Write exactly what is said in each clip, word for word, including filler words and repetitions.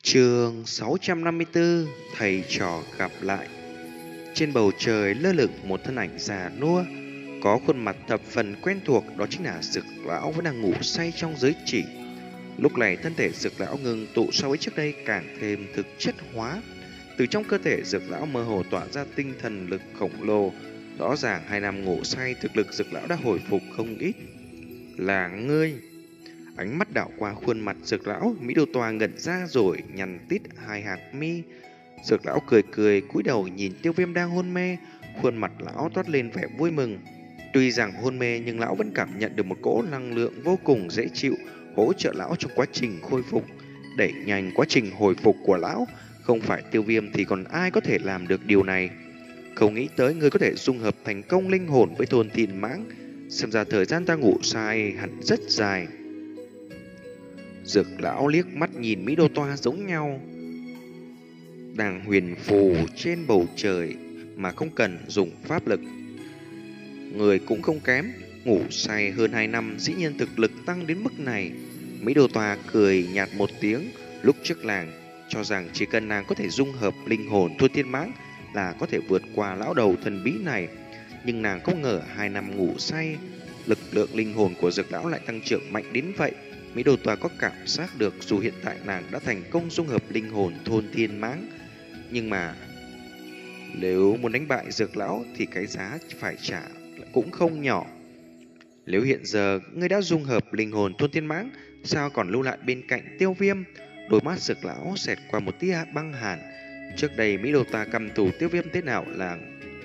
Chương sáu trăm năm mươi tư. Thầy trò gặp lại. Trên bầu trời lơ lửng một thân ảnh già nua, có khuôn mặt thập phần quen thuộc, đó chính là Dực lão vẫn đang ngủ say trong giới chỉ. Lúc này thân thể Dực lão ngừng tụ so với trước đây càng thêm thực chất hóa. Từ trong cơ thể Dực lão mơ hồ tỏa ra tinh thần lực khổng lồ. Rõ ràng hai năm ngủ say, thực lực Dực lão đã hồi phục không ít. Là ngươi? Ánh mắt đảo qua khuôn mặt Dược lão, Mỹ Đô Toa ngẩn ra rồi nhằn tít hai hạt mi. Dược lão cười cười cúi đầu nhìn Tiêu Viêm đang hôn mê, khuôn mặt lão toát lên vẻ vui mừng. Tuy rằng hôn mê nhưng lão vẫn cảm nhận được một cỗ năng lượng vô cùng dễ chịu hỗ trợ lão trong quá trình khôi phục, đẩy nhanh quá trình hồi phục của lão. Không phải Tiêu Viêm thì còn ai có thể làm được điều này. Không nghĩ tới ngươi có thể dung hợp thành công linh hồn với thôn thiên mãng, xem ra thời gian ta ngủ sai hẳn rất dài. Dược lão liếc mắt nhìn Mỹ Đô Toa giống nhau, đang huyền phù trên bầu trời mà không cần dùng pháp lực. Người cũng không kém, ngủ say hơn hai năm, dĩ nhiên thực lực tăng đến mức này. Mỹ Đô Toa cười nhạt một tiếng. Lúc trước làng cho rằng chỉ cần nàng có thể dung hợp linh hồn thôn thiên mãng là có thể vượt qua lão đầu thần bí này, nhưng nàng không ngờ hai năm ngủ say, lực lượng linh hồn của Dược lão lại tăng trưởng mạnh đến vậy. Mỹ Đô Toa có cảm giác được dù hiện tại nàng đã thành công dung hợp linh hồn thôn thiên mãng, nhưng mà nếu muốn đánh bại Dược lão thì cái giá phải trả cũng không nhỏ. Nếu hiện giờ ngươi đã dung hợp linh hồn thôn thiên mãng, sao còn lưu lại bên cạnh Tiêu Viêm? Đôi mắt Dược lão xẹt qua một tia băng hàn. Trước đây Mỹ Đô Toa căm thù Tiêu Viêm thế nào là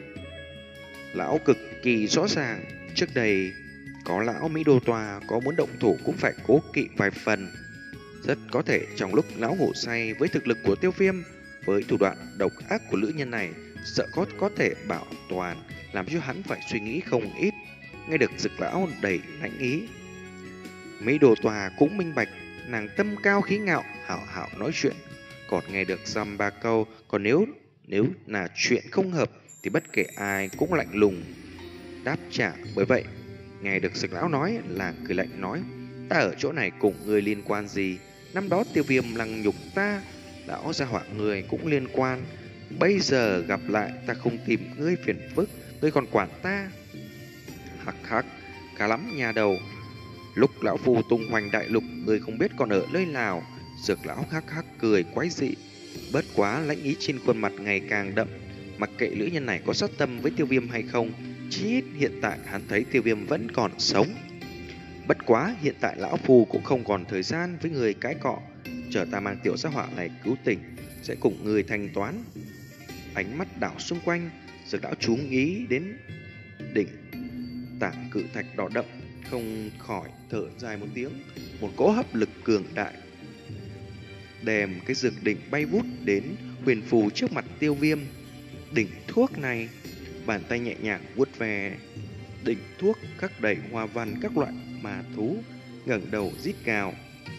lão cực kỳ rõ ràng. Trước đây có lão, Mỹ Đô Toa có muốn động thủ cũng phải cố kỵ vài phần. Rất có thể trong lúc lão ngủ say, với thực lực của Tiêu Viêm, với thủ đoạn độc ác của nữ nhân này, sợ có có thể bảo toàn, làm cho hắn phải suy nghĩ không ít. Nghe được Dực lão đầy lãnh ý, Mỹ Đô Toa cũng minh bạch, nàng tâm cao khí ngạo, hảo hảo nói chuyện, còn nghe được dăm ba câu. Còn nếu nếu là chuyện không hợp thì bất kể ai cũng lạnh lùng đáp trả. Bởi vậy nghe được Dực lão nói là cười lạnh nói: ta ở chỗ này cùng ngươi liên quan gì? Năm đó Tiêu Viêm lăng nhục ta, lão gia hỏa người cũng liên quan. Bây giờ gặp lại ta không tìm ngươi phiền phức, ngươi còn quản ta? Hắc hắc, khá lắm nhà đầu. Lúc lão phu tung hoành đại lục, ngươi không biết còn ở nơi nào. Dược lão hắc hắc cười quái dị. Bất quá lãnh ý trên khuôn mặt ngày càng đậm. Mặc kệ nữ nhân này có sát tâm với Tiêu Viêm hay không, chí ít hiện tại hắn thấy Tiêu Viêm vẫn còn sống. Bất quá hiện tại lão phu cũng không còn thời gian với người cái cọ, chờ ta mang tiểu gia hỏa này cứu tỉnh, sẽ cùng người thanh toán. Ánh mắt đảo xung quanh, Dược lão chú ý đến đỉnh tảng cự thạch đỏ đậm, không khỏi thở dài một tiếng. Một cỗ hấp lực cường đại đem cái dược đỉnh bay vút đến huyền phù trước mặt Tiêu Viêm. Đỉnh thuốc này, bàn tay nhẹ nhàng vuốt về đỉnh thuốc, khắc đầy hoa văn các loại ma thú, ngẩng đầu rít gào.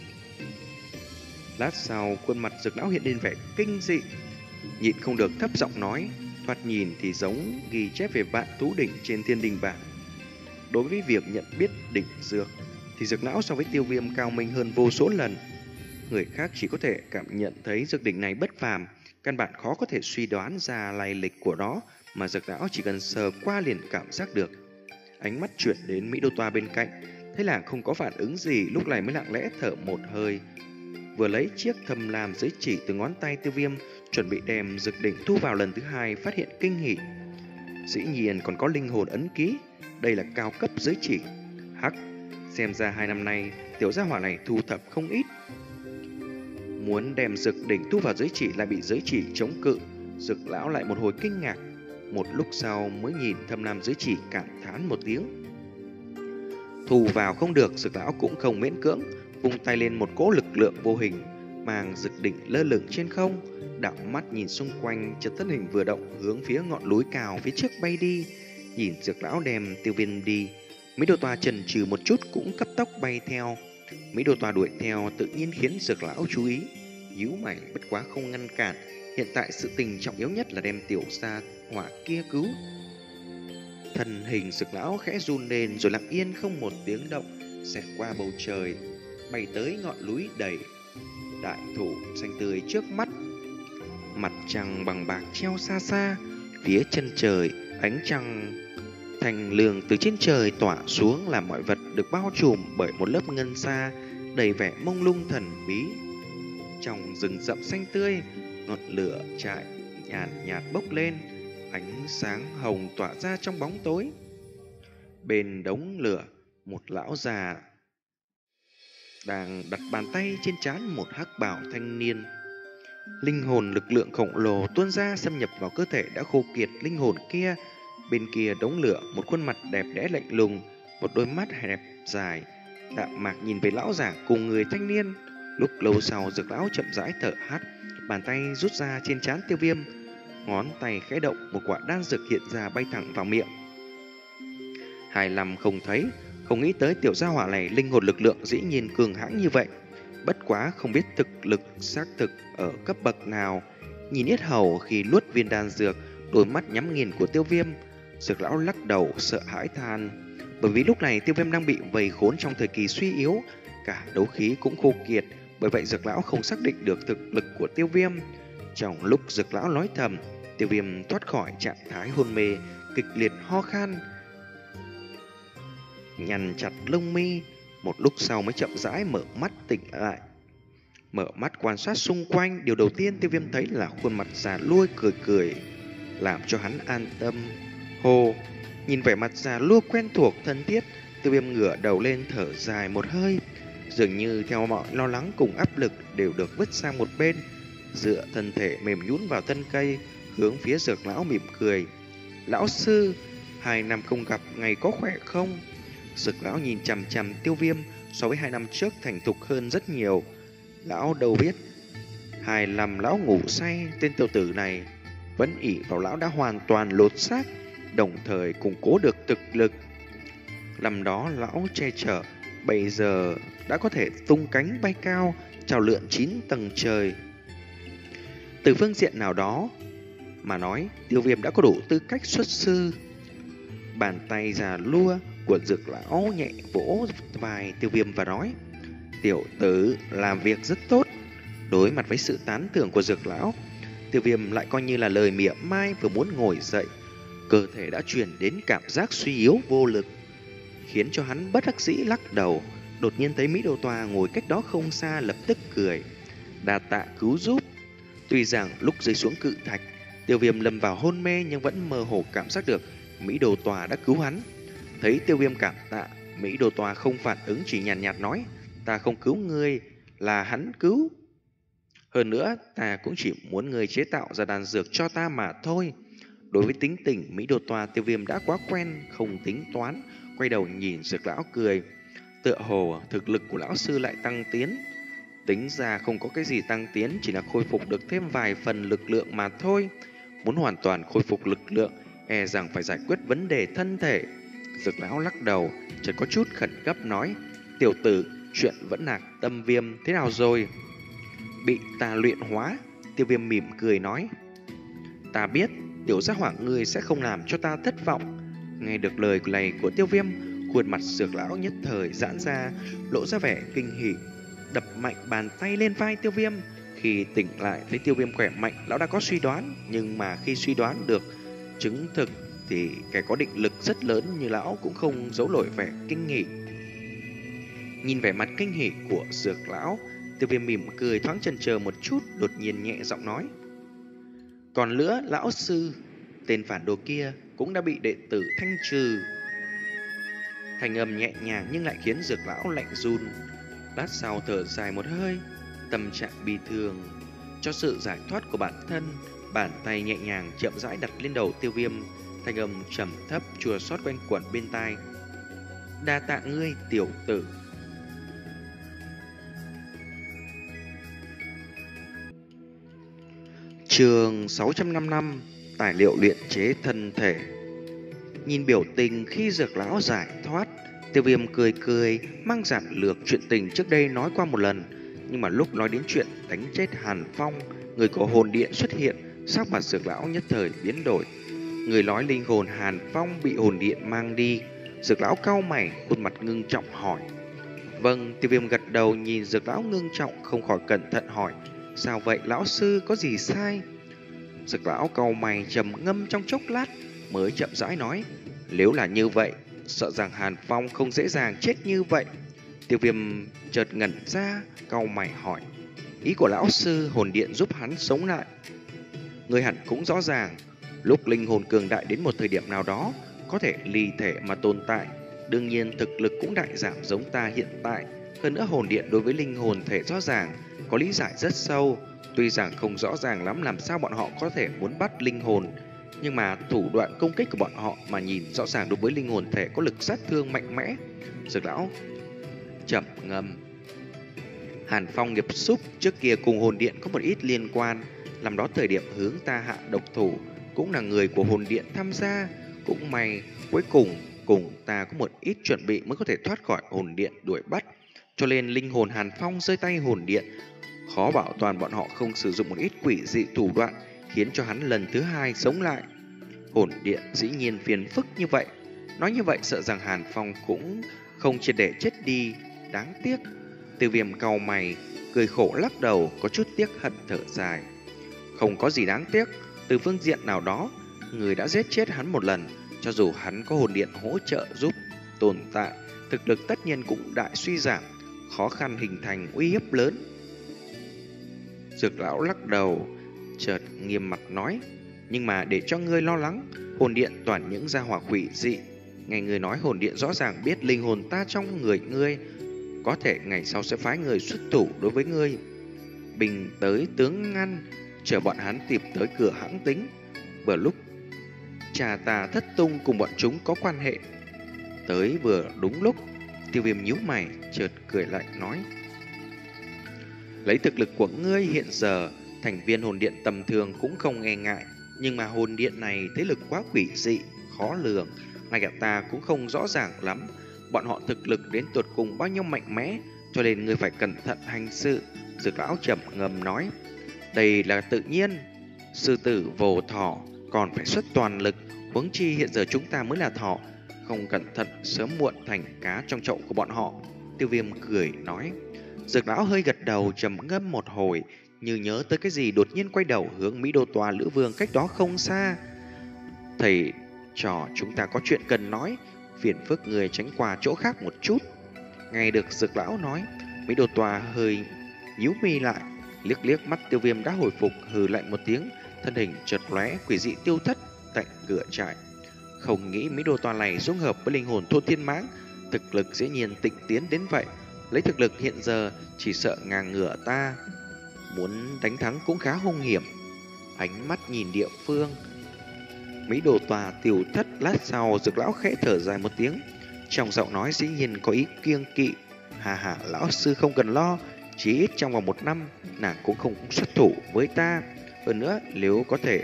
Lát sau, khuôn mặt Dược lão hiện lên vẻ kinh dị, nhịn không được thấp giọng nói, thoạt nhìn thì giống ghi chép về vạn thú đỉnh trên thiên đình bảng. Đối với việc nhận biết đỉnh dược thì Dược lão so với Tiêu Viêm cao minh hơn vô số lần. Người khác chỉ có thể cảm nhận thấy dược đỉnh này bất phàm, căn bản khó có thể suy đoán ra lai lịch của nó, mà Dược lão chỉ cần sờ qua liền cảm giác được. Ánh mắt chuyển đến Mỹ Đô Toa bên cạnh, thấy là không có phản ứng gì, lúc này mới lặng lẽ thở một hơi, vừa lấy chiếc thầm làm giới chỉ từ ngón tay Tiêu Viêm, chuẩn bị đem dược đỉnh thu vào lần thứ hai, phát hiện kinh hỉ. Dĩ nhiên còn có linh hồn ấn ký, đây là cao cấp giới chỉ. Hắc, xem ra hai năm nay tiểu gia hỏa này thu thập không ít. Muốn đem dược đỉnh thu vào giới chỉ lại bị giới chỉ chống cự. Dược lão lại một hồi kinh ngạc, một lúc sau mới nhìn thâm lam giới chỉ cảm thán một tiếng. Thu vào không được, Dược lão cũng không miễn cưỡng, vung tay lên một cỗ lực lượng vô hình, mang dược đỉnh lơ lửng trên không, đảo mắt nhìn xung quanh, chợt thân hình vừa động hướng phía ngọn núi cao phía trước bay đi. Nhìn Dược lão đem Tiêu Viêm đi, Mỹ Đô Toa chần chừ một chút cũng cấp tốc bay theo. Mỹ Đô Toa đuổi theo tự nhiên khiến Dược lão chú ý, nhíu mày bất quá không ngăn cản. Hiện tại sự tình trọng yếu nhất là đem tiểu gia hỏa kia cứu. Thân hình Dược lão khẽ run lên rồi lặng yên không một tiếng động, xẹt qua bầu trời, bay tới ngọn núi đầy đại thụ xanh tươi trước mắt. Mặt trăng bằng bạc treo xa xa, phía chân trời ánh trăng thanh lương từ trên trời tỏa xuống, làm mọi vật được bao trùm bởi một lớp ngân sa đầy vẻ mông lung thần bí. Trong rừng rậm xanh tươi, ngọn lửa trại nhàn nhạt bốc lên, ánh sáng hồng tỏa ra trong bóng tối. Bên đống lửa, một lão già đang đặt bàn tay trên trán một hắc bào thanh niên. Linh hồn lực lượng khổng lồ tuôn ra xâm nhập vào cơ thể đã khô kiệt linh hồn kia. Bên kia đống lửa, một khuôn mặt đẹp đẽ lạnh lùng, một đôi mắt hẹp dài đạm mạc nhìn về lão giả cùng người thanh niên. Lúc lâu sau, Dược lão chậm rãi thở hắt, bàn tay rút ra trên trán Tiêu Viêm, ngón tay khẽ động, một quả đan dược hiện ra bay thẳng vào miệng. Hài lòng không thấy, không nghĩ tới tiểu gia hỏa này linh hồn lực lượng dĩ nhiên cường hãn như vậy. Bất quá không biết thực lực xác thực ở cấp bậc nào. Nhìn yết hầu khi nuốt viên đan dược, đôi mắt nhắm nghiền của Tiêu Viêm, Dược lão lắc đầu sợ hãi than. Bởi vì lúc này Tiêu Viêm đang bị vây khốn trong thời kỳ suy yếu, cả đấu khí cũng khô kiệt. Bởi vậy Dược lão không xác định được thực lực của Tiêu Viêm. Trong lúc Dược lão nói thầm, Tiêu Viêm thoát khỏi trạng thái hôn mê, kịch liệt ho khan, nhăn chặt lông mi. Một lúc sau mới chậm rãi mở mắt tỉnh lại. Mở mắt quan sát xung quanh, điều đầu tiên Tiêu Viêm thấy là khuôn mặt già nua cười cười, làm cho hắn an tâm. Hồ, nhìn vẻ mặt già nua quen thuộc thân thiết, Tiêu Viêm ngửa đầu lên thở dài một hơi. Dường như theo mọi lo lắng cùng áp lực đều được vứt sang một bên, dựa thân thể mềm nhũn vào thân cây, hướng phía Dược lão mỉm cười. Lão sư, hai năm không gặp, ngày có khỏe không? Dược lão nhìn chằm chằm Tiêu Viêm, so với hai năm trước thành thục hơn rất nhiều. Lão đâu biết, hai năm lão ngủ say, tên tiểu tử này vẫn ỷ vào lão đã hoàn toàn lột xác, đồng thời củng cố được thực lực. Năm đó lão che chở, bây giờ đã có thể tung cánh bay cao, chào lượn chín tầng trời. Từ phương diện nào đó mà nói, Tiêu Viêm đã có đủ tư cách xuất sư. Bàn tay già lua của Dược lão nhẹ vỗ vai Tiêu Viêm và nói: tiểu tử làm việc rất tốt. Đối mặt với sự tán thưởng của Dược lão, Tiêu Viêm lại coi như là lời mỉa mai, vừa muốn ngồi dậy, cơ thể đã truyền đến cảm giác suy yếu vô lực, khiến cho hắn bất đắc dĩ lắc đầu. Đột nhiên thấy Mỹ Đô Toa ngồi cách đó không xa, lập tức cười: đa tạ cứu giúp. Tuy rằng lúc rơi xuống cự thạch, Tiêu Viêm lâm vào hôn mê, nhưng vẫn mơ hồ cảm giác được Mỹ Đô Toa đã cứu hắn. Thấy Tiêu Viêm cảm tạ, Mỹ Đô Toa không phản ứng, chỉ nhàn nhạt, nhạt nói: ta không cứu ngươi, là hắn cứu. Hơn nữa, ta cũng chỉ muốn ngươi chế tạo ra đan dược cho ta mà thôi. Đối với tính tình Mỹ Đô Toa, Tiêu Viêm đã quá quen, không tính toán, quay đầu nhìn Dược lão cười. Tựa hồ thực lực của lão sư lại tăng tiến. Tính ra không có cái gì tăng tiến, chỉ là khôi phục được thêm vài phần lực lượng mà thôi. Muốn hoàn toàn khôi phục lực lượng, e rằng phải giải quyết vấn đề thân thể. Dược lão lắc đầu, chợt có chút khẩn cấp nói: tiểu tử, chuyện vẫn nạc tâm viêm thế nào rồi? Bị ta luyện hóa. Tiêu Viêm mỉm cười nói: ta biết tiểu gia hỏa ngươi sẽ không làm cho ta thất vọng. Nghe được lời này của Tiêu Viêm, khuôn mặt Dược lão nhất thời giãn ra, lộ ra vẻ kinh hỉ, đập mạnh bàn tay lên vai Tiêu Viêm. Khi tỉnh lại thấy Tiêu Viêm khỏe mạnh, lão đã có suy đoán, nhưng mà khi suy đoán được chứng thực thì kẻ có định lực rất lớn như lão cũng không giấu nổi vẻ kinh hỉ. Nhìn vẻ mặt kinh hỉ của Dược lão, Tiêu Viêm mỉm cười, thoáng chần chờ một chút, đột nhiên nhẹ giọng nói: còn nữa lão sư, tên phản đồ kia cũng đã bị đệ tử thanh trừ. Thành âm nhẹ nhàng nhưng lại khiến Dược lão lạnh run. Lát sau thở dài một hơi, tâm trạng bi thương cho sự giải thoát của bản thân, bàn tay nhẹ nhàng chậm rãi đặt lên đầu Tiêu Viêm. Thanh âm trầm thấp chua xót quanh quẩn bên tai: đa tạ ngươi tiểu tử. Chương sáu trăm năm mươi lăm, tài liệu luyện chế thân thể. Nhìn biểu tình khi Dược lão giải thoát, Tiêu Viêm cười cười, mang giản lược chuyện tình trước đây nói qua một lần. Nhưng mà lúc nói đến chuyện đánh chết Hàn Phong, người có hồn điện xuất hiện, sắc mặt Dược lão nhất thời biến đổi. Người nói linh hồn Hàn Phong bị hồn điện mang đi. Dược lão cau mày, khuôn mặt ngưng trọng hỏi: Vâng, Tiêu Viêm gật đầu, nhìn Dược lão ngưng trọng không khỏi cẩn thận hỏi: sao vậy lão sư, có gì sai? Dược lão cau mày trầm ngâm trong chốc lát mới chậm rãi nói: nếu là như vậy, sợ rằng Hàn Phong không dễ dàng chết như vậy. Tiêu Viêm chợt ngẩn ra, cau mày hỏi: ý của lão sư hồn điện giúp hắn sống lại? Người hẳn cũng rõ ràng, lúc linh hồn cường đại đến một thời điểm nào đó có thể ly thể mà tồn tại. Đương nhiên thực lực cũng đại giảm giống ta hiện tại. Hơn nữa hồn điện đối với linh hồn thể rõ ràng có lý giải rất sâu. Tuy rằng không rõ ràng lắm làm sao bọn họ có thể muốn bắt linh hồn, nhưng mà thủ đoạn công kích của bọn họ mà nhìn rõ ràng đối với linh hồn thể có lực sát thương mạnh mẽ. Dược lão chậm ngâm: Hàn Phong nghiệp xúc trước kia cùng hồn điện có một ít liên quan. Làm đó thời điểm hướng ta hạ độc thủ cũng là người của hồn điện tham gia. Cũng may cuối cùng cùng ta có một ít chuẩn bị mới có thể thoát khỏi hồn điện đuổi bắt. Cho nên linh hồn Hàn Phong rơi tay hồn điện, khó bảo toàn bọn họ không sử dụng một ít quỷ dị thủ đoạn khiến cho hắn lần thứ hai sống lại. Hồn điện dĩ nhiên phiền phức như vậy. Nói như vậy sợ rằng Hàn Phong cũng không triệt để chết đi. Đáng tiếc. Tiêu Viêm cau mày cười khổ lắc đầu, có chút tiếc hận thở dài. Không có gì đáng tiếc. Từ phương diện nào đó, người đã giết chết hắn một lần. Cho dù hắn có hồn điện hỗ trợ giúp tồn tại, thực lực tất nhiên cũng đại suy giảm, khó khăn hình thành uy hiếp lớn. Dược lão lắc đầu, chợt nghiêm mặt nói: nhưng mà để cho ngươi lo lắng, hồn điện toàn những gia hỏa quỷ dị. Ngày ngươi nói hồn điện rõ ràng biết linh hồn ta trong người ngươi, có thể ngày sau sẽ phái người xuất thủ đối với ngươi. Bình tới tướng ngăn, chờ bọn hắn tìm tới cửa hãng tính. Vừa lúc cha ta thất tung cùng bọn chúng có quan hệ, tới vừa đúng lúc. Tiêu Viêm nhíu mày, chợt cười lạnh nói: lấy thực lực của ngươi hiện giờ, thành viên hồn điện tầm thường cũng không e ngại. Nhưng mà hồn điện này thế lực quá quỷ dị, khó lường, ngay cả ta cũng không rõ ràng lắm bọn họ thực lực đến tột cùng bao nhiêu mạnh mẽ, cho nên ngươi phải cẩn thận hành sự. Dược lão trầm ngâm nói: đây là tự nhiên, sư tử vồ thỏ còn phải xuất toàn lực, huống chi hiện giờ chúng ta mới là thỏ, không cẩn thận sớm muộn thành cá trong chậu của bọn họ. Tiêu Viêm cười nói. Dược lão hơi gật đầu trầm ngâm một hồi, như nhớ tới cái gì đột nhiên quay đầu hướng Mỹ Đô Tòa Lữ Vương cách đó không xa. Thầy trò chúng ta có chuyện cần nói, phiền phức người tránh qua chỗ khác một chút. Nghe được Dược lão nói, Mỹ Đô Tòa hơi nhíu mi lại, liếc liếc mắt Tiêu Viêm đã hồi phục, hừ lạnh một tiếng, thân hình chợt lóe quỷ dị tiêu thất tại cửa trại. Không nghĩ Mỹ Đô Tòa này dung hợp với linh hồn thôn thiên mãng, thực lực dĩ nhiên tịnh tiến đến vậy. Lấy thực lực hiện giờ chỉ sợ ngang ngửa ta, muốn đánh thắng cũng khá hung hiểm. Ánh mắt nhìn địa phương, Mỹ Đồ Tòa tiêu thất, lát sau Dược lão khẽ thở dài một tiếng, trong giọng nói dĩ nhiên có ý kiêng kỵ. Hà hà, lão sư không cần lo, chỉ ít trong vòng một năm nàng cũng không xuất thủ với ta. Hơn nữa nếu có thể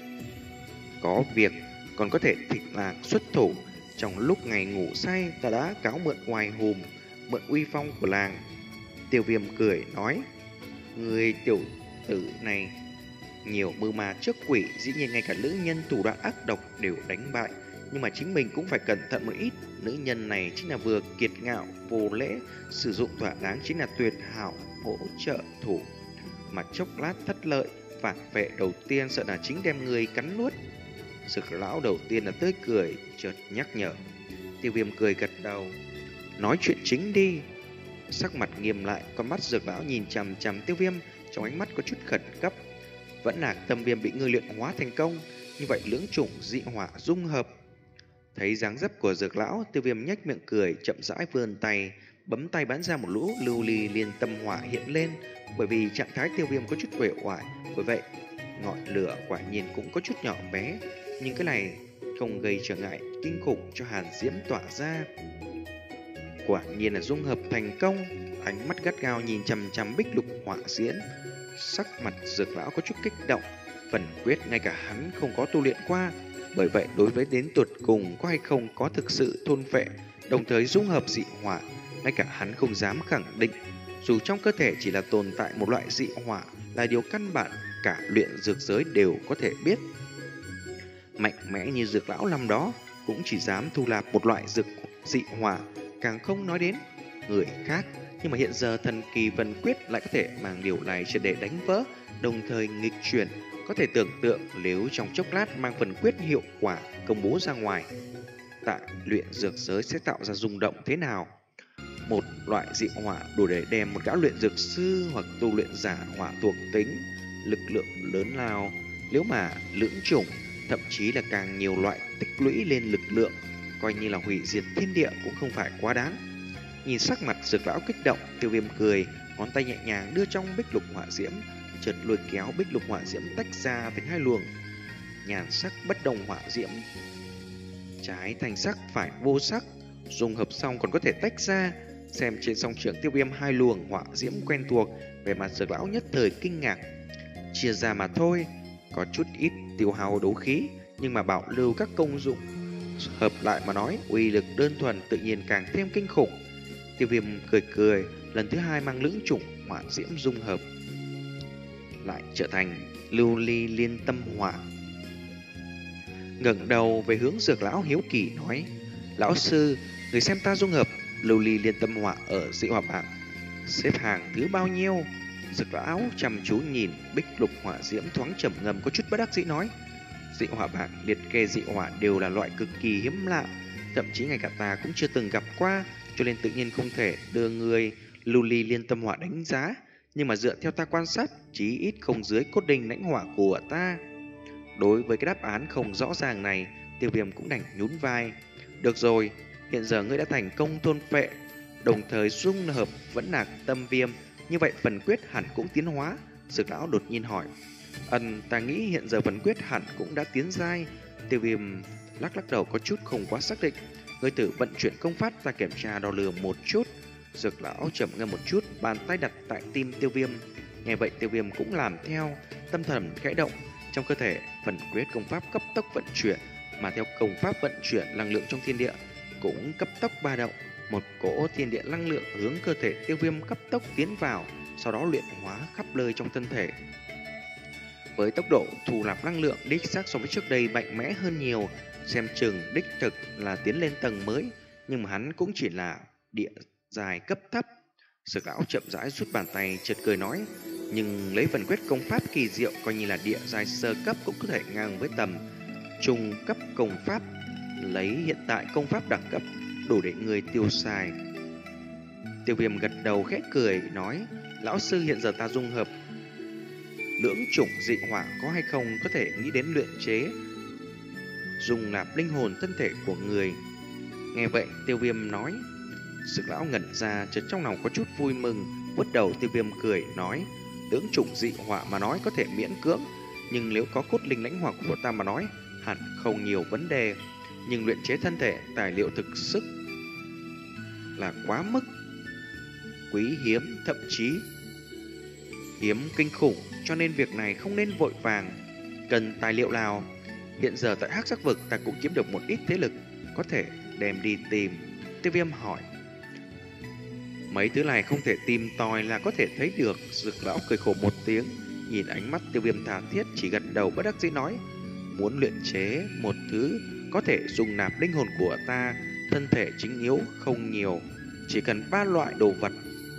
có việc còn có thể thịt lạc xuất thủ. Trong lúc ngày ngủ say ta đã cáo mượn ngoài hùm, mượn uy phong của làng. Tiêu Viêm cười nói: người tiểu tử này nhiều mưu mà trước quỷ, dĩ nhiên ngay cả nữ nhân thủ đoạn ác độc đều đánh bại. Nhưng mà chính mình cũng phải cẩn thận một ít. Nữ nhân này chính là vừa kiệt ngạo vô lễ, sử dụng thỏa đáng chính là tuyệt hảo hỗ trợ thủ, mà chốc lát thất lợi phản vệ đầu tiên sợ là chính đem người cắn nuốt. Dược lão đầu tiên là tươi cười, chợt nhắc nhở. Tiêu Viêm cười gật đầu: nói chuyện chính đi. Sắc mặt nghiêm lại, con mắt Dược lão nhìn chằm chằm Tiêu Viêm, trong ánh mắt có chút khẩn cấp. Vẫn là tâm viêm bị ngươi luyện hóa thành công, như vậy lưỡng chủng dị hỏa dung hợp. Thấy dáng dấp của Dược lão, Tiêu Viêm nhếch miệng cười, chậm rãi vươn tay, bấm tay bắn ra một lũ lưu ly liên tâm hỏa hiện lên. Bởi vì trạng thái Tiêu Viêm có chút uể oải, bởi vậy ngọn lửa quả nhiên cũng có chút nhỏ bé, nhưng cái này không gây trở ngại kinh khủng cho hàn diễm tỏa ra. Quả nhiên là dung hợp thành công. Ánh mắt gắt gao nhìn chằm chằm bích lục hỏa diễm, sắc mặt Dược lão có chút kích động. Phần quyết ngay cả hắn không có tu luyện qua, bởi vậy đối với đến tuột cùng có hay không có thực sự thôn phệ đồng thời dung hợp dị hỏa, ngay cả hắn không dám khẳng định. Dù trong cơ thể chỉ là tồn tại một loại dị hỏa là điều căn bản cả luyện dược giới đều có thể biết. Mạnh mẽ như Dược lão năm đó cũng chỉ dám thu nạp một loại dược dị hỏa, càng không nói đến người khác, nhưng mà hiện giờ thần kỳ Vân Quyết lại có thể mang điều này triệt để đánh vỡ, đồng thời nghịch chuyển. Có thể tưởng tượng nếu trong chốc lát mang Vân Quyết hiệu quả công bố ra ngoài, tại luyện dược giới sẽ tạo ra rung động thế nào. Một loại dị hỏa đủ để đem một gã luyện dược sư hoặc tu luyện giả hỏa thuộc tính, lực lượng lớn lao. Nếu mà lưỡng chủng, thậm chí là càng nhiều loại tích lũy lên lực lượng, coi như là hủy diệt thiên địa cũng không phải quá đáng. Nhìn sắc mặt Dược lão kích động, Tiêu Viêm cười, ngón tay nhẹ nhàng đưa trong bích lục hỏa diễm, chợt lôi kéo bích lục hỏa diễm tách ra thành hai luồng. Nhàn sắc bất đồng hỏa diễm, trái thành sắc phải vô sắc, dùng hợp xong còn có thể tách ra. Xem trên song trưởng Tiêu Viêm hai luồng hỏa diễm quen thuộc, về mặt Dược lão nhất thời kinh ngạc. Chia ra mà thôi, có chút ít tiêu hao đấu khí, nhưng mà bảo lưu các công dụng hợp lại mà nói, uy lực đơn thuần tự nhiên càng thêm kinh khủng. Tiêu Viêm cười cười, lần thứ hai mang lưỡng chủng hỏa diễm dung hợp lại trở thành lưu ly liên tâm hỏa. Ngẩng đầu về hướng Dược lão hiếu kỳ nói: Lão sư, người xem ta dung hợp lưu ly liên tâm hỏa ở dị hỏa bảng xếp hàng thứ bao nhiêu? Dược lão chăm chú nhìn bích lục hỏa diễm, thoáng trầm ngâm có chút bất đắc dĩ nói: dị hỏa bảng liệt kê dị hỏa đều là loại cực kỳ hiếm lạ, thậm chí ngay cả ta cũng chưa từng gặp qua, cho nên tự nhiên không thể đưa người lưu ly liên tâm hỏa đánh giá. Nhưng mà dựa theo ta quan sát, chí ít không dưới cốt đinh lãnh hỏa của ta. Đối với cái đáp án không rõ ràng này, Tiêu Viêm cũng đành nhún vai. Được rồi, hiện giờ ngươi đã thành công thôn phệ, đồng thời dung hợp vẫn nạc tâm viêm, như vậy phần quyết hẳn cũng tiến hóa. Dược lão đột nhiên hỏi: Ân, ta nghĩ hiện giờ phần quyết hẳn cũng đã tiến giai. Tiêu Viêm lắc lắc đầu có chút không quá xác định. Ngươi tự vận chuyển công pháp ta kiểm tra đo lường một chút. Dược lão chậm ngâm một chút, bàn tay đặt tại tim Tiêu Viêm. Nghe vậy Tiêu Viêm cũng làm theo, tâm thần khẽ động. Trong cơ thể, phần quyết công pháp cấp tốc vận chuyển, mà theo công pháp vận chuyển, năng lượng trong thiên địa cũng cấp tốc ba động. Một cỗ thiên địa năng lượng hướng cơ thể Tiêu Viêm cấp tốc tiến vào, sau đó luyện hóa khắp nơi trong thân thể. Với tốc độ thu nạp năng lượng đích xác so với trước đây mạnh mẽ hơn nhiều, xem chừng đích thực là tiến lên tầng mới, nhưng mà hắn cũng chỉ là địa dài cấp thấp. Dược lão chậm rãi rút bàn tay, chợt cười nói: nhưng lấy phần quyết công pháp kỳ diệu, coi như là địa dài sơ cấp cũng có thể ngang với tầm trung cấp công pháp. Lấy hiện tại công pháp đẳng cấp, đủ để người tiêu xài. Tiêu Viêm gật đầu khẽ cười nói: lão sư, hiện giờ ta dung hợp lưỡng chủng dị hỏa có hay không có thể nghĩ đến luyện chế dùng nạp linh hồn thân thể của người. Nghe vậy Tiêu Viêm nói. Dược lão ngẩn ra, chợt trong lòng có chút vui mừng, vuốt đầu. Tiêu Viêm cười nói: lưỡng chủng dị hỏa mà nói có thể miễn cưỡng, nhưng nếu có cốt linh lãnh hỏa của ta mà nói, hẳn không nhiều vấn đề. Nhưng luyện chế thân thể tài liệu thực sức là quá mức quý hiếm, thậm chí hiếm kinh khủng, cho nên việc này không nên vội vàng. Cần tài liệu nào? Hiện giờ tại Hắc Sắc Vực ta cũng kiếm được một ít thế lực, có thể đem đi tìm. Tiêu Viêm hỏi. Mấy thứ này không thể tìm tòi là có thể thấy được. Dược lão cười khổ một tiếng, nhìn ánh mắt Tiêu Viêm tha thiết, chỉ gật đầu bất đắc dĩ nói: muốn luyện chế một thứ có thể dùng nạp linh hồn của ta, thân thể chính yếu không nhiều, chỉ cần ba loại đồ vật.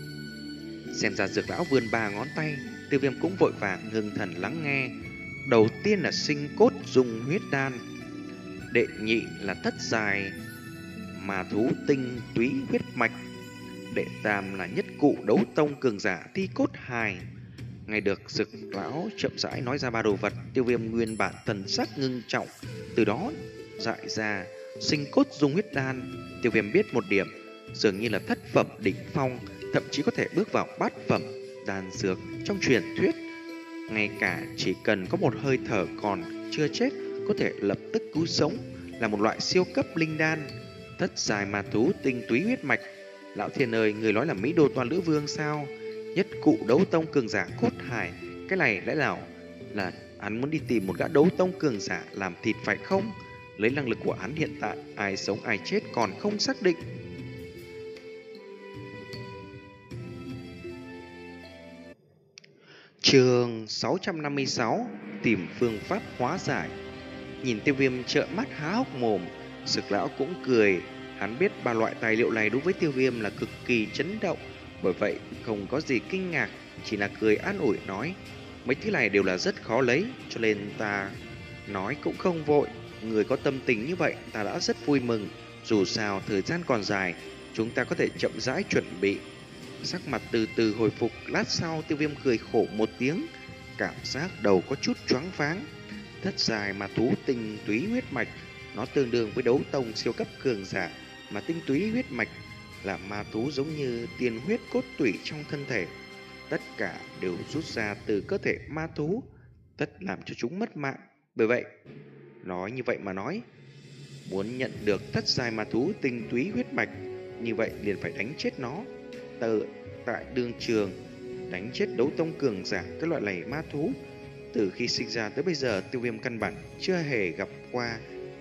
Xem ra Dược lão vươn ba ngón tay. Tiêu Viêm cũng vội vàng ngưng thần lắng nghe. Đầu tiên là sinh cốt dung huyết đan, đệ nhị là thất dài mà thú tinh túy huyết mạch, đệ tam là nhất cụ đấu tông cường giả thi cốt hài. Nghe được Dược lão chậm rãi nói ra ba đồ vật, Tiêu Viêm nguyên bản thần sắc ngưng trọng, từ đó dại ra sinh cốt dung huyết đan. Tiêu Viêm biết một điểm, dường như là thất phẩm đỉnh phong, thậm chí có thể bước vào bát phẩm đan dược. Trong truyền thuyết, ngay cả chỉ cần có một hơi thở còn chưa chết, có thể lập tức cứu sống, là một loại siêu cấp linh đan. Thất dài mà thú tinh túy huyết mạch, lão thiên ơi, người nói là Mỹ Đô Toa Lữ Vương sao? Nhất cụ đấu tông cường giả cốt hải, cái này lẽ nào là hắn muốn đi tìm một gã đấu tông cường giả làm thịt phải không? Lấy năng lực của hắn hiện tại, ai sống ai chết còn không xác định. Chương sáu trăm năm mươi sáu, tìm phương pháp hóa giải. Nhìn Tiêu Viêm trợn mắt há hốc mồm, Dược lão cũng cười Hắn biết ba loại tài liệu này đối với Tiêu Viêm là cực kỳ chấn động, bởi vậy không có gì kinh ngạc, chỉ là cười an ủi nói, mấy thứ này đều là rất khó lấy, cho nên ta nói cũng không vội. Người có tâm tình như vậy ta đã rất vui mừng, dù sao thời gian còn dài, chúng ta có thể chậm rãi chuẩn bị. Sắc mặt từ từ hồi phục, lát sau Tiêu Viêm cười khổ một tiếng, cảm giác đầu có chút choáng váng. Thất dài mà thú tinh túy huyết mạch, nó tương đương với đấu tông siêu cấp cường giả, mà tinh túy huyết mạch là ma thú giống như tiền huyết cốt tủy trong thân thể. Tất cả đều rút ra từ cơ thể ma thú, tất làm cho chúng mất mạng. Bởi vậy, nói như vậy mà nói, muốn nhận được thất giai ma thú tinh túy huyết mạch, như vậy liền phải đánh chết nó. Tự tại đương trường, đánh chết đấu tông cường giả cái loại này ma thú. Từ khi sinh ra tới bây giờ, Tiêu Viêm căn bản chưa hề gặp qua,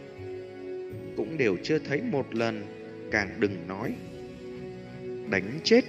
cũng đều chưa thấy một lần, càng đừng nói đánh chết.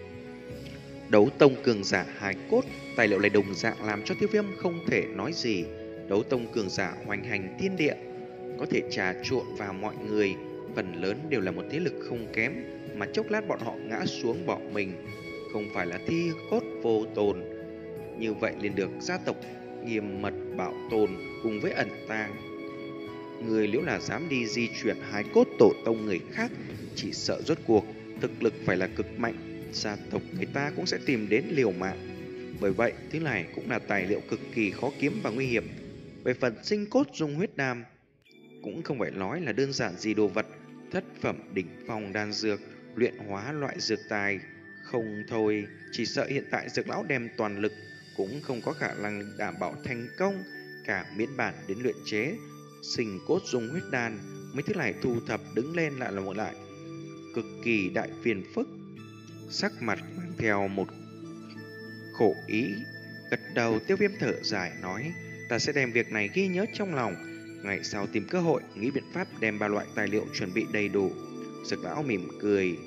Đấu tông cường giả hài cốt, tài liệu này đồng dạng làm cho Tiêu Viêm không thể nói gì. Đấu tông cường giả hoành hành thiên địa, có thể trà trộn vào mọi người, phần lớn đều là một thế lực không kém, mà chốc lát bọn họ ngã xuống bỏ mình, không phải là thi cốt vô tồn. Như vậy liền được gia tộc nghiêm mật bảo tồn cùng với ẩn tàng. Người nếu là dám đi di chuyển hài cốt tổ tông người khác, chỉ sợ rốt cuộc thực lực phải là cực mạnh, gia tộc người ta cũng sẽ tìm đến liều mạng. Bởi vậy, thứ này cũng là tài liệu cực kỳ khó kiếm và nguy hiểm. Về phần sinh cốt dung huyết đam, cũng không phải nói là đơn giản gì đồ vật, thất phẩm đỉnh phong đan dược, luyện hóa loại dược tài. Không thôi, chỉ sợ hiện tại dược lão đem toàn lực cũng không có khả năng đảm bảo thành công, cả miễn bản đến luyện chế sinh cốt dung huyết đan. Mấy thứ này thu thập đứng lên lại là một lại cực kỳ đại phiền phức. Sắc mặt mang theo một khổ ý, gật đầu. Tiêu Viêm thở dài nói, ta sẽ đem việc này ghi nhớ trong lòng, ngày sau tìm cơ hội nghĩ biện pháp đem ba loại tài liệu chuẩn bị đầy đủ. Dược lão mỉm cười,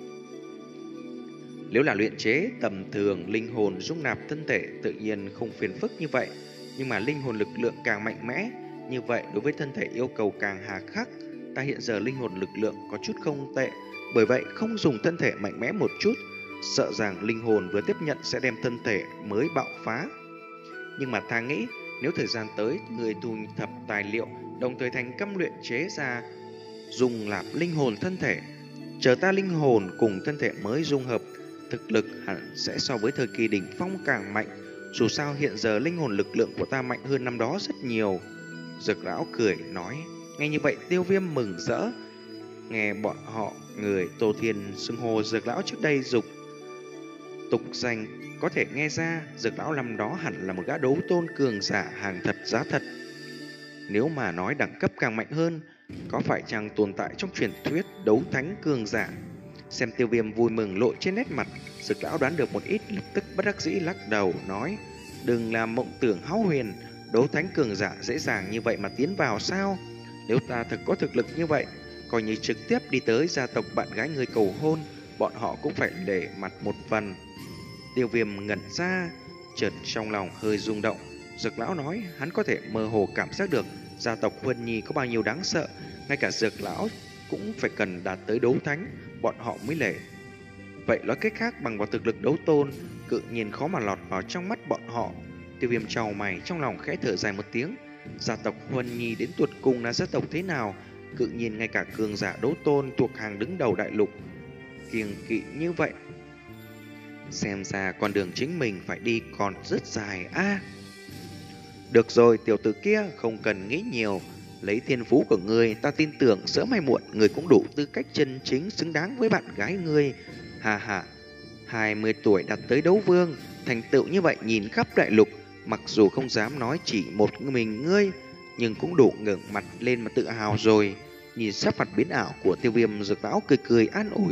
nếu là luyện chế tầm thường, linh hồn dung nạp thân thể tự nhiên không phiền phức như vậy, nhưng mà linh hồn lực lượng càng mạnh mẽ, như vậy đối với thân thể yêu cầu càng hà khắc. Ta hiện giờ linh hồn lực lượng có chút không tệ, bởi vậy không dùng thân thể mạnh mẽ một chút, sợ rằng linh hồn vừa tiếp nhận sẽ đem thân thể mới bạo phá. Nhưng mà ta nghĩ, nếu thời gian tới người thu thập tài liệu, đồng thời thành công luyện chế ra dùng làm linh hồn thân thể, chờ ta linh hồn cùng thân thể mới dung hợp, thực lực hẳn sẽ so với thời kỳ đỉnh phong càng mạnh. Dù sao hiện giờ linh hồn lực lượng của ta mạnh hơn năm đó rất nhiều. Dược lão cười nói. Nghe như vậy Tiêu Viêm mừng rỡ. Nghe bọn họ người Tô Thiên xưng hô dược lão trước đây dục tục danh, có thể nghe ra dược lão năm đó hẳn là một gã đấu tôn cường giả hàng thật giá thật. Nếu mà nói đẳng cấp càng mạnh hơn, có phải chăng tồn tại trong truyền thuyết đấu thánh cường giả? Xem Tiêu Viêm vui mừng lộ trên nét mặt, dược lão đoán được một ít, lập tức bất đắc dĩ lắc đầu nói, đừng làm mộng tưởng hão huyền, đấu thánh cường giả dễ dàng như vậy mà tiến vào sao? Nếu ta thực có thực lực như vậy, coi như trực tiếp đi tới gia tộc bạn gái người cầu hôn, bọn họ cũng phải để mặt một phần. Tiêu Viêm ngẩn ra, chợt trong lòng hơi rung động. Dược lão nói hắn có thể mơ hồ cảm giác được gia tộc Huân Nhi có bao nhiêu đáng sợ, ngay cả dược lão cũng phải cần đạt tới đấu thánh, bọn họ mới lệ. Vậy nói cách khác, bằng vào thực lực đấu tôn, tự nhiên khó mà lọt vào trong mắt bọn họ. Tiêu Viêm chau mày, trong lòng khẽ thở dài một tiếng. Gia tộc Huân Nhi đến tuột cùng là gia tộc thế nào? Tự nhiên ngay cả cường giả đấu tôn thuộc hàng đứng đầu đại lục kiêng kỵ như vậy. Xem ra con đường chính mình phải đi còn rất dài a. À, được rồi, tiểu tử kia, không cần nghĩ nhiều. Lấy thiên phú của ngươi, ta tin tưởng sớm hay muộn ngươi cũng đủ tư cách chân chính xứng đáng với bạn gái ngươi. Hà hà, hai mươi tuổi đạt tới đấu vương, thành tựu như vậy nhìn khắp đại lục, mặc dù không dám nói chỉ một mình ngươi, nhưng cũng đủ ngẩng mặt lên mà tự hào rồi. Nhìn sắc mặt biến ảo của Tiêu Viêm, dược lão cười cười an ủi.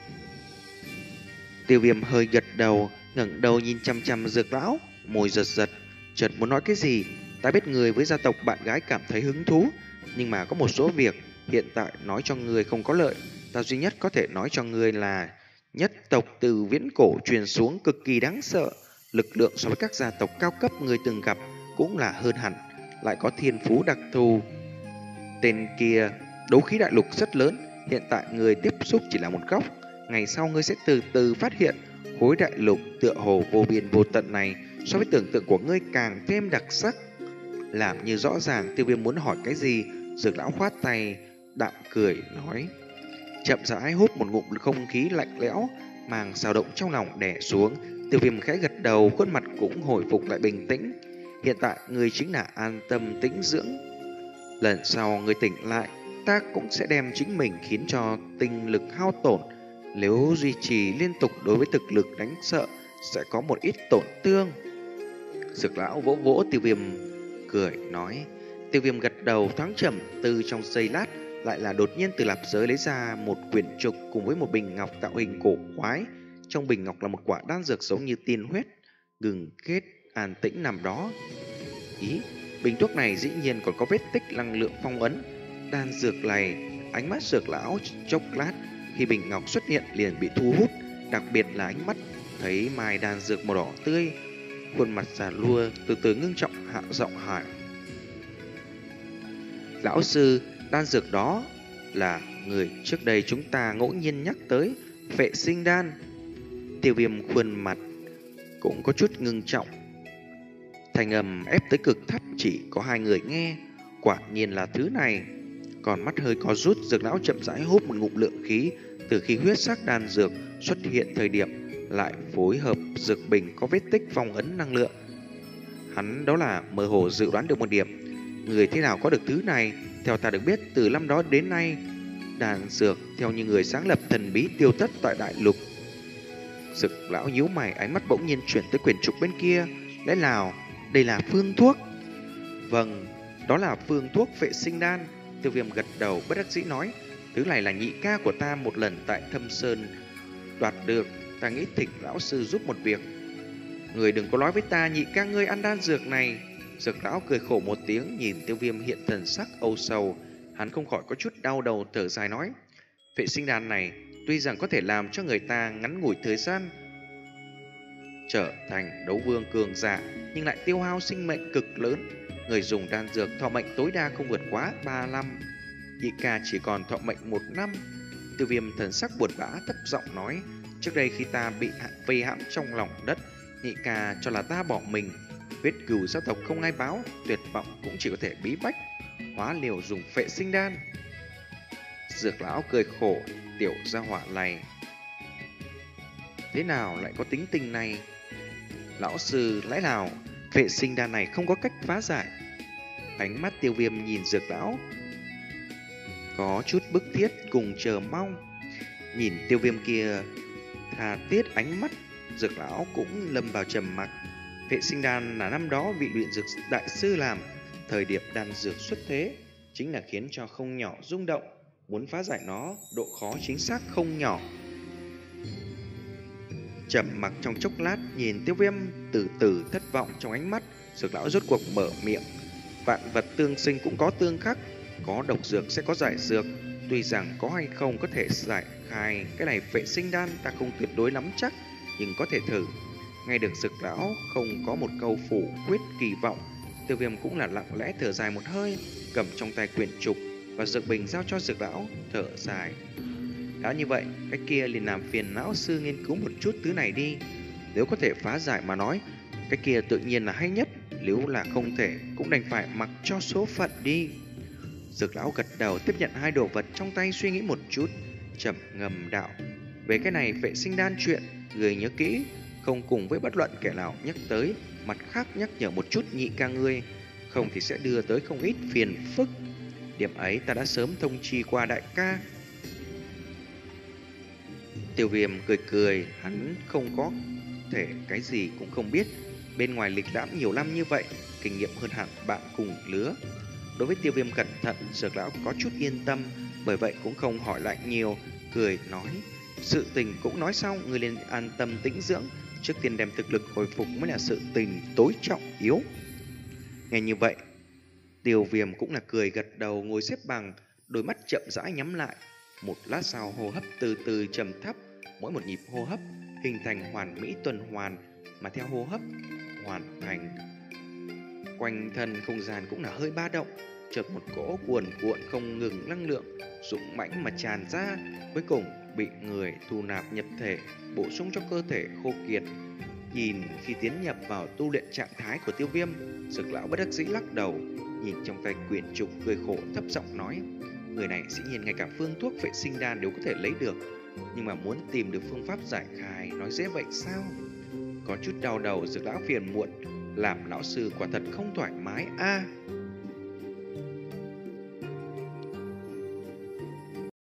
Tiêu Viêm hơi gật đầu, ngẩng đầu nhìn chăm chăm dược lão, môi giật giật, chợt muốn nói cái gì. Ta biết người với gia tộc bạn gái cảm thấy hứng thú, nhưng mà có một số việc hiện tại nói cho người không có lợi. Ta duy nhất có thể nói cho người là nhất tộc từ viễn cổ truyền xuống cực kỳ đáng sợ, lực lượng so với các gia tộc cao cấp người từng gặp cũng là hơn hẳn, lại có thiên phú đặc thù. Tên kia đấu khí đại lục rất lớn, Hiện tại người tiếp xúc chỉ là một góc, ngày sau ngươi sẽ từ từ phát hiện khối đại lục tựa hồ vô biên vô tận này so với tưởng tượng của ngươi càng thêm đặc sắc. Làm như rõ ràng Tiêu Viêm muốn hỏi cái gì, Dược lão khoát tay, đạm cười nói, chậm rãi hút một ngụm không khí lạnh lẽo, màng xào động trong lòng đè xuống. Tiêu Viêm khẽ gật đầu, khuôn mặt cũng hồi phục lại bình tĩnh. Hiện tại ngươi chính là an tâm tĩnh dưỡng. Lần sau ngươi tỉnh lại, ta cũng sẽ đem chính mình khiến cho tinh lực hao tổn. Nếu duy trì liên tục đối với thực lực đánh sợ, sẽ có một ít tổn thương. Dược lão vỗ vỗ Tiêu Viêm, cười nói. Tiêu Viêm gật đầu thoáng trầm tư trong giây lát, lại là đột nhiên từ lạp giới lấy ra một quyển trục cùng với một bình ngọc tạo hình cổ quái. Trong bình ngọc là một quả đan dược giống như tiên huyết, gừng kết an tĩnh nằm đó. Ý, bình thuốc này dĩ nhiên còn có vết tích năng lượng phong ấn. Đan dược này, ánh mắt Dược lão chốc lát khi bình ngọc xuất hiện liền bị thu hút, đặc biệt là ánh mắt thấy mai đan dược màu đỏ tươi. Khuôn mặt già lua từ từ ngưng trọng, hạ giọng hỏi, lão sư, đan dược đó là người trước đây chúng ta ngẫu nhiên nhắc tới Phệ Sinh Đan. Tiêu Viêm khuôn mặt cũng có chút ngưng trọng, thanh âm ép tới cực thấp, chỉ có hai người nghe. Quả nhiên là thứ này. Còn mắt hơi có rút, Dược lão chậm rãi hút một ngụm lượng khí. Từ khi huyết sắc đan dược xuất hiện thời điểm, lại phối hợp dược bình có vết tích phong ấn năng lượng. Hắn đó là mơ hồ dự đoán được một điểm, người thế nào có được thứ này. Theo ta được biết, từ năm đó đến nay, đan dược theo như người sáng lập thần bí tiêu thất tại đại lục. Dược lão nhíu mày, ánh mắt bỗng nhiên chuyển tới quyển trục bên kia. Lẽ nào đây là phương thuốc? Vâng, đó là phương thuốc Phệ Sinh Đan. Tiêu Viêm gật đầu bất đắc dĩ nói, thứ này là nhị ca của ta một lần tại Thâm Sơn đoạt được. Ta nghĩ thỉnh lão sư giúp một việc. Người đừng có nói với ta nhị ca ngươi ăn đan dược này. Dược lão cười khổ một tiếng, nhìn Tiêu Viêm hiện thần sắc âu sầu. Hắn không khỏi có chút đau đầu, thở dài nói, Phệ Sinh Đan này tuy rằng có thể làm cho người ta ngắn ngủi thời gian trở thành đấu vương cường giả, nhưng lại tiêu hao sinh mệnh cực lớn. Người dùng đan dược thọ mệnh tối đa không vượt quá ba năm, nhị ca chỉ còn thọ mệnh một năm. Tiêu Viêm thần sắc buồn bã thấp giọng nói, trước đây khi ta bị vây hãm trong lòng đất, nhị ca cho là ta bỏ mình, huyết cừu gia tộc không ai báo, tuyệt vọng cũng chỉ có thể bí bách hóa liều dùng Phệ Sinh Đan. Dược lão cười khổ, tiểu gia hỏa này thế nào lại có tính tình này? Lão sư, lẽ nào Phệ Sinh Đan này không có cách phá giải? Ánh mắt Tiêu Viêm nhìn Dược lão có chút bức thiết cùng chờ mong. Nhìn Tiêu Viêm kia tha thiết ánh mắt, Dược lão cũng lâm vào trầm mặc. Phệ Sinh Đan là năm đó vị luyện dược đại sư làm, thời điểm đan dược xuất thế chính là khiến cho không nhỏ rung động. Muốn phá giải nó, độ khó chính xác không nhỏ. Trầm mặc trong chốc lát, nhìn Tiêu Viêm từ từ thất vọng trong ánh mắt, Dược lão rốt cuộc mở miệng, vạn vật tương sinh cũng có tương khắc, có độc dược sẽ có giải dược. Tuy rằng có hay không có thể giải khai cái này Phệ Sinh Đan ta không tuyệt đối nắm chắc, nhưng có thể thử. Nghe được Dược lão không có một câu phủ quyết kỳ vọng, Tiêu Viêm cũng là lặng lẽ thở dài một hơi, cầm trong tay quyển trục và dược bình giao cho Dược lão, thở dài. Đã như vậy, cái kia liền làm phiền lão sư nghiên cứu một chút thứ này đi. Nếu có thể phá giải mà nói, cái kia tự nhiên là hay nhất. Nếu là không thể, cũng đành phải mặc cho số phận đi. Dược lão gật đầu tiếp nhận hai đồ vật trong tay, suy nghĩ một chút, trầm ngầm đạo, về cái này Phệ Sinh Đan chuyện, người nhớ kỹ, không cùng với bất luận kẻ nào nhắc tới. Mặt khác nhắc nhở một chút nhị ca ngươi, không thì sẽ đưa tới không ít phiền phức. Điểm ấy ta đã sớm thông chi qua đại ca. Tiêu Viêm cười cười, hắn không có thể cái gì cũng không biết. Bên ngoài lịch lãm nhiều năm như vậy, kinh nghiệm hơn hẳn bạn cùng lứa. Đối với Tiêu Viêm cẩn thận, Dược lão có chút yên tâm, bởi vậy cũng không hỏi lại nhiều, cười nói, sự tình cũng nói xong, người liền an tâm tĩnh dưỡng, trước tiên đem thực lực hồi phục mới là sự tình tối trọng yếu. Nghe như vậy, Tiêu Viêm cũng là cười gật đầu, ngồi xếp bằng, đôi mắt chậm rãi nhắm lại. Một lát sau, hô hấp từ từ trầm thấp, mỗi một nhịp hô hấp hình thành hoàn mỹ tuần hoàn, mà theo hô hấp hoàn thành, quanh thân không gian cũng là hơi ba động, chợt một cỗ cuồn cuộn không ngừng năng lượng dũng mãnh mà tràn ra, cuối cùng bị người thu nạp nhập thể, bổ sung cho cơ thể khô kiệt. Nhìn khi tiến nhập vào tu luyện trạng thái của Tiêu Viêm, Dược lão bất đắc dĩ lắc đầu, nhìn trong tay quyển trục cười khổ thấp giọng nói: người này dĩ nhiên ngay cả phương thuốc vệ sinh đan đều có thể lấy được, nhưng mà muốn tìm được phương pháp giải khai nói dễ vậy sao? Có chút đau đầu, Dược lão phiền muộn, làm lão sư quả thật không thoải mái a.